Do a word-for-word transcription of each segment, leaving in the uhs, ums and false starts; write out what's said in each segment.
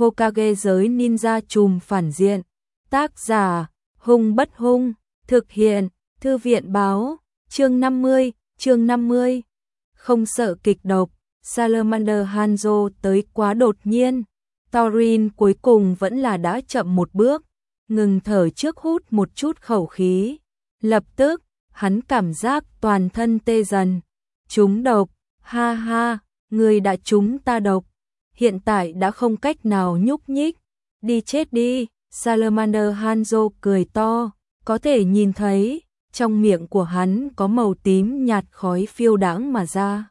Hokage giới ninja trùm phản diện. Tác giả, Hung Bất Hung, thực hiện, Thư viện báo, chương năm mươi, chương năm mươi. Không sợ kịch độc, Salamander Hanzo tới quá đột nhiên. Thorin cuối cùng vẫn là đã chậm một bước, ngừng thở trước hút một chút khẩu khí. Lập tức, hắn cảm giác toàn thân tê dần. Trúng độc, ha ha, người đã trúng ta độc. Hiện tại đã không cách nào nhúc nhích. Đi chết đi, Salamander Hanzo cười to, có thể nhìn thấy, trong miệng của hắn có màu tím nhạt khói phiêu đãng mà ra.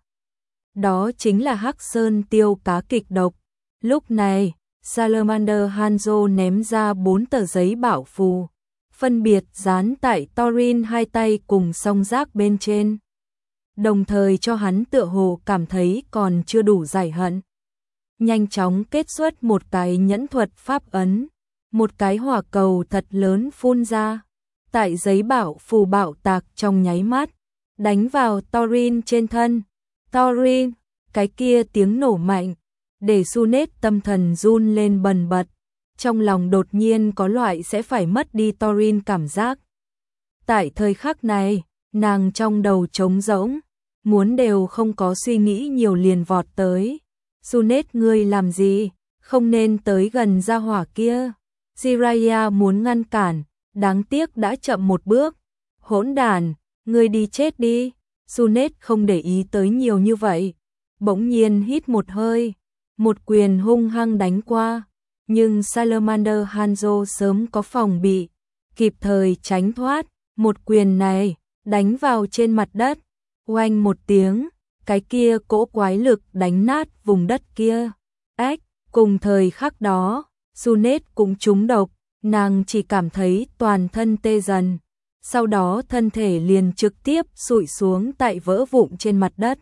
Đó chính là Hắc Sơn tiêu cá kịch độc. Lúc này, Salamander Hanzo ném ra bốn tờ giấy bảo phù, phân biệt dán tại Thorin hai tay cùng song giác bên trên. Đồng thời cho hắn tựa hồ cảm thấy còn chưa đủ giải hận. Nhanh chóng kết xuất một cái nhẫn thuật pháp ấn, một cái hỏa cầu thật lớn phun ra, tại giấy bảo phù bạo tạc trong nháy mắt, đánh vào Thorin trên thân. Thorin, cái kia tiếng nổ mạnh, để Sunet tâm thần run lên bần bật, trong lòng đột nhiên có loại sẽ phải mất đi Thorin cảm giác. Tại thời khắc này, nàng trong đầu trống rỗng, muốn đều không có suy nghĩ nhiều liền vọt tới. Sunet, ngươi làm gì? Không nên tới gần gia hỏa kia. Jiraiya muốn ngăn cản, đáng tiếc đã chậm một bước. Hỗn đản, ngươi đi chết đi. Sunet không để ý tới nhiều như vậy, bỗng nhiên hít một hơi, một quyền hung hăng đánh qua, nhưng Salamander Hanzo sớm có phòng bị, kịp thời tránh thoát. Một quyền này đánh vào trên mặt đất, oanh một tiếng, cái kia cỗ quái lực đánh nát vùng đất kia. Ách, cùng thời khắc đó, Sunet cũng trúng độc, nàng chỉ cảm thấy toàn thân tê dần, sau đó thân thể liền trực tiếp sụi xuống tại vỡ vụn trên mặt đất.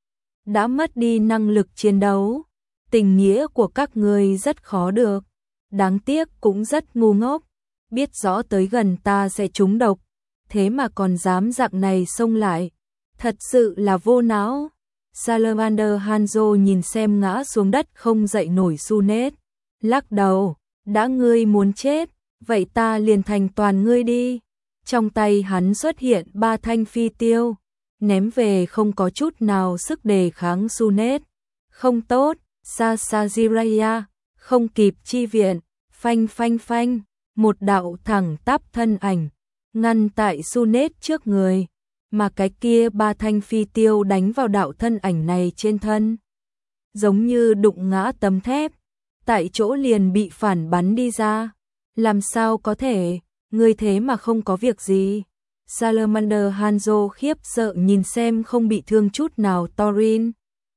Đã mất đi năng lực chiến đấu, tình nghĩa của các ngươi rất khó được, đáng tiếc cũng rất ngu ngốc, biết rõ tới gần ta sẽ trúng độc, thế mà còn dám dạng này xông lại, thật sự là vô não. Salamander Hanzo nhìn xem ngã xuống đất không dậy nổi Sunet, lắc đầu, đã ngươi muốn chết, vậy ta liền thành toàn ngươi đi. Trong tay hắn xuất hiện ba thanh phi tiêu, ném về không có chút nào sức đề kháng Sunet. Không tốt, xa xa Jiraiya, không kịp chi viện, phanh phanh phanh, một đạo thẳng tắp thân ảnh, ngăn tại Sunet trước người, mà cái kia ba thanh phi tiêu đánh vào đạo thân ảnh này trên thân. Giống như đụng ngã tấm thép, tại chỗ liền bị phản bắn đi ra. Làm sao có thể, ngươi thế mà không có việc gì. Salamander Hanzo khiếp sợ nhìn xem không bị thương chút nào Thorin.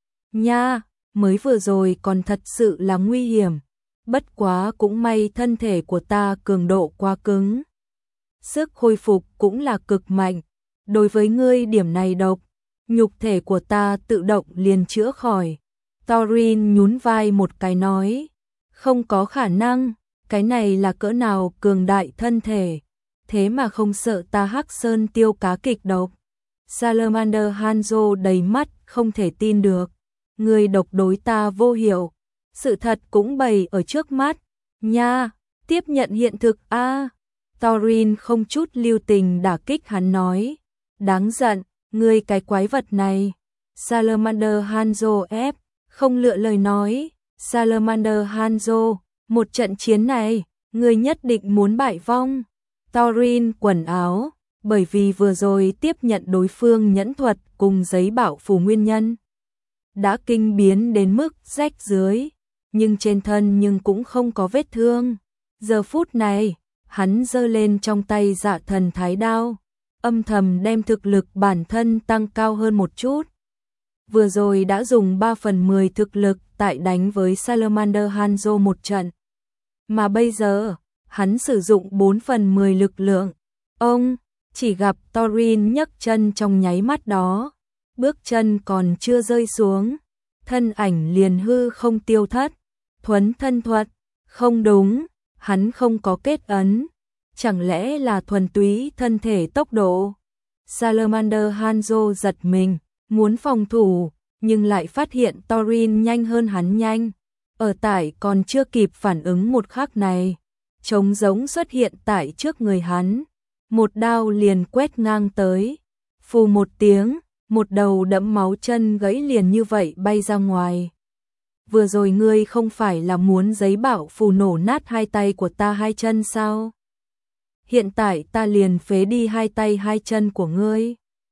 Nha, mới vừa rồi còn thật sự là nguy hiểm, bất quá cũng may thân thể của ta cường độ quá cứng. Sức hồi phục cũng là cực mạnh, đối với ngươi điểm này độc, nhục thể của ta tự động liền chữa khỏi. Thorin nhún vai một cái nói, không có khả năng, cái này là cỡ nào cường đại thân thể, thế mà không sợ ta Hắc Sơn tiêu cá kịch độc. Salamander Hanzo đầy mắt không thể tin được, người độc đối ta vô hiệu, sự thật cũng bày ở trước mắt, nha, tiếp nhận hiện thực a. À. Thorin không chút lưu tình đả kích hắn nói, đáng giận, ngươi cái quái vật này. Salamander Hanzo ép, không lựa lời nói, Salamander Hanzo, một trận chiến này, ngươi nhất định muốn bại vong. Thorin quần áo, bởi vì vừa rồi tiếp nhận đối phương nhẫn thuật cùng giấy bảo phù nguyên nhân, đã kinh biến đến mức rách dưới, nhưng trên thân nhưng cũng không có vết thương. Giờ phút này, hắn giơ lên trong tay Dạ Thần Thái Đao, âm thầm đem thực lực bản thân tăng cao hơn một chút. Vừa rồi đã dùng ba phần mười thực lực tại đánh với Salamander Hanzo một trận, mà bây giờ, hắn sử dụng bốn phần mười lực lượng. Ông, chỉ gặp Thorin nhấc chân trong nháy mắt đó, bước chân còn chưa rơi xuống, thân ảnh liền hư không tiêu thất. Thuấn thân thuật, không đúng, hắn không có kết ấn, chẳng lẽ là thuần túy thân thể tốc độ. Salamander Hanzo giật mình, muốn phòng thủ, nhưng lại phát hiện Thorin nhanh hơn hắn nhanh, Ở tại còn chưa kịp phản ứng một khắc này, trống giống xuất hiện tại trước người hắn, một đao liền quét ngang tới, phù một tiếng, một đầu đẫm máu chân gãy liền như vậy bay ra ngoài. Vừa rồi ngươi không phải là muốn giấy bảo phù nổ nát hai tay của ta hai chân sao? Hiện tại ta liền phế đi hai tay hai chân của ngươi.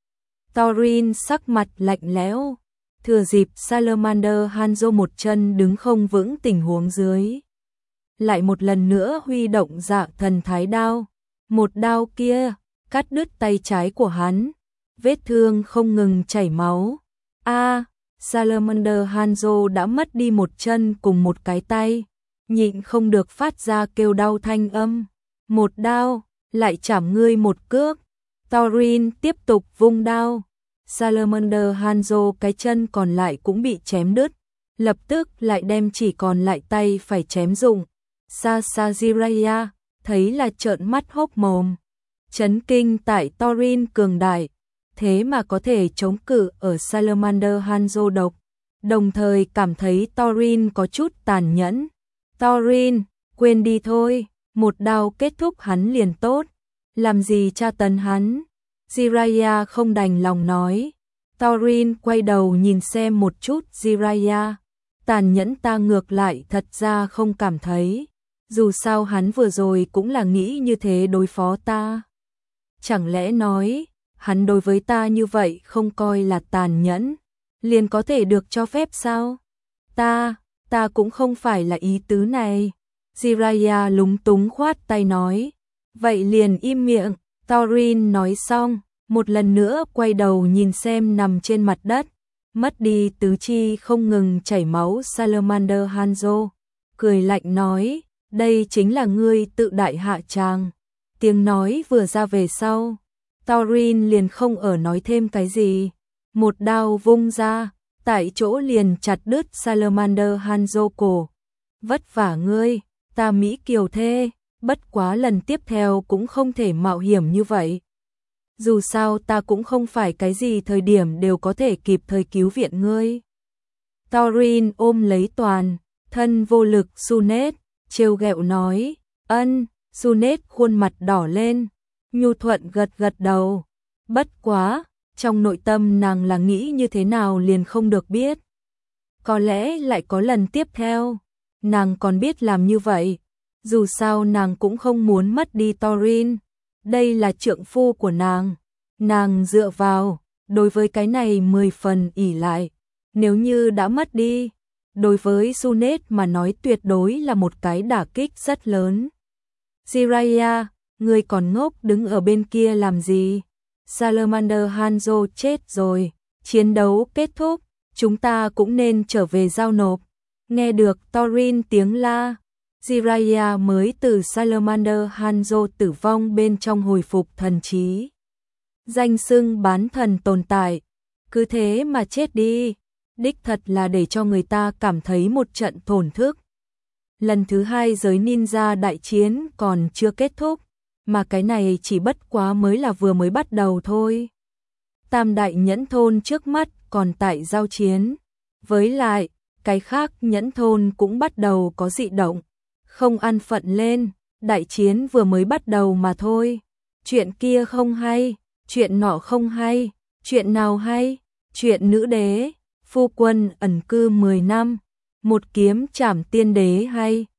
Thorin sắc mặt lạnh lẽo, thừa dịp Salamander Hanzo một chân đứng không vững tình huống dưới. Lại một lần nữa huy động dạ thần thái đao, một đao kia, cắt đứt tay trái của hắn, vết thương không ngừng chảy máu. A, Salamander Hanzo đã mất đi một chân cùng một cái tay, nhịn không được phát ra kêu đau thanh âm. Một đao, lại chảm ngươi một cước. Thorin tiếp tục vung đao. Salamander Hanzo cái chân còn lại cũng bị chém đứt, lập tức lại đem chỉ còn lại tay phải chém rụng. Sasa Jiraiya thấy là trợn mắt hốc mồm, chấn kinh tại Thorin cường đại, thế mà có thể chống cự ở Salamander Hanzo độc, đồng thời cảm thấy Thorin có chút tàn nhẫn. Thorin, quên đi thôi, một đao kết thúc hắn liền tốt, làm gì tra tấn hắn. Jiraiya không đành lòng nói. Thorin quay đầu nhìn xem một chút Jiraiya, tàn nhẫn ta ngược lại thật ra không cảm thấy, dù sao hắn vừa rồi cũng là nghĩ như thế đối phó ta. Chẳng lẽ nói, hắn đối với ta như vậy không coi là tàn nhẫn, liền có thể được cho phép sao? Ta, ta cũng không phải là ý tứ này. Jiraiya lúng túng khoát tay nói, vậy liền im miệng. Thorin nói xong, một lần nữa quay đầu nhìn xem nằm trên mặt đất, mất đi tứ chi không ngừng chảy máu Salamander Hanzo, cười lạnh nói, đây chính là ngươi tự đại hạ tràng. Tiếng nói vừa ra về sau, Thorin liền không ở nói thêm cái gì, một đao vung ra, tại chỗ liền chặt đứt Salamander Hanzo cổ. Vất vả ngươi, ta Mỹ kiều thê. Bất quá lần tiếp theo cũng không thể mạo hiểm như vậy. Dù sao ta cũng không phải cái gì thời điểm đều có thể kịp thời cứu viện ngươi. Thorin ôm lấy toàn, thân vô lực Sunet, trêu ghẹo nói, ân, Sunet khuôn mặt đỏ lên, nhu thuận gật gật đầu. Bất quá, trong nội tâm nàng là nghĩ như thế nào liền không được biết. Có lẽ lại có lần tiếp theo, nàng còn biết làm như vậy. Dù sao nàng cũng không muốn mất đi Thorin, đây là trượng phu của nàng, nàng dựa vào, đối với cái này mười phần ỷ lại, nếu như đã mất đi, đối với Sunet mà nói tuyệt đối là một cái đả kích rất lớn. Jiraiya, ngươi còn ngốc đứng ở bên kia làm gì? Salamander Hanzo chết rồi, chiến đấu kết thúc, chúng ta cũng nên trở về giao nộp. Nghe được Thorin tiếng la, Jiraiya mới từ Salamander Hanzo tử vong bên trong hồi phục thần trí. Danh xưng bán thần tồn tại, cứ thế mà chết đi, đích thật là để cho người ta cảm thấy một trận thổn thức. Lần thứ hai giới ninja đại chiến còn chưa kết thúc, mà cái này chỉ bất quá mới là vừa mới bắt đầu thôi. Tam đại nhẫn thôn trước mắt còn tại giao chiến, với lại, cái khác nhẫn thôn cũng bắt đầu có dị động. Không ăn phận lên, đại chiến vừa mới bắt đầu mà thôi. Chuyện kia không hay, chuyện nọ không hay, chuyện nào hay, chuyện nữ đế, phu quân ẩn cư mười năm, một kiếm trảm tiên đế hay.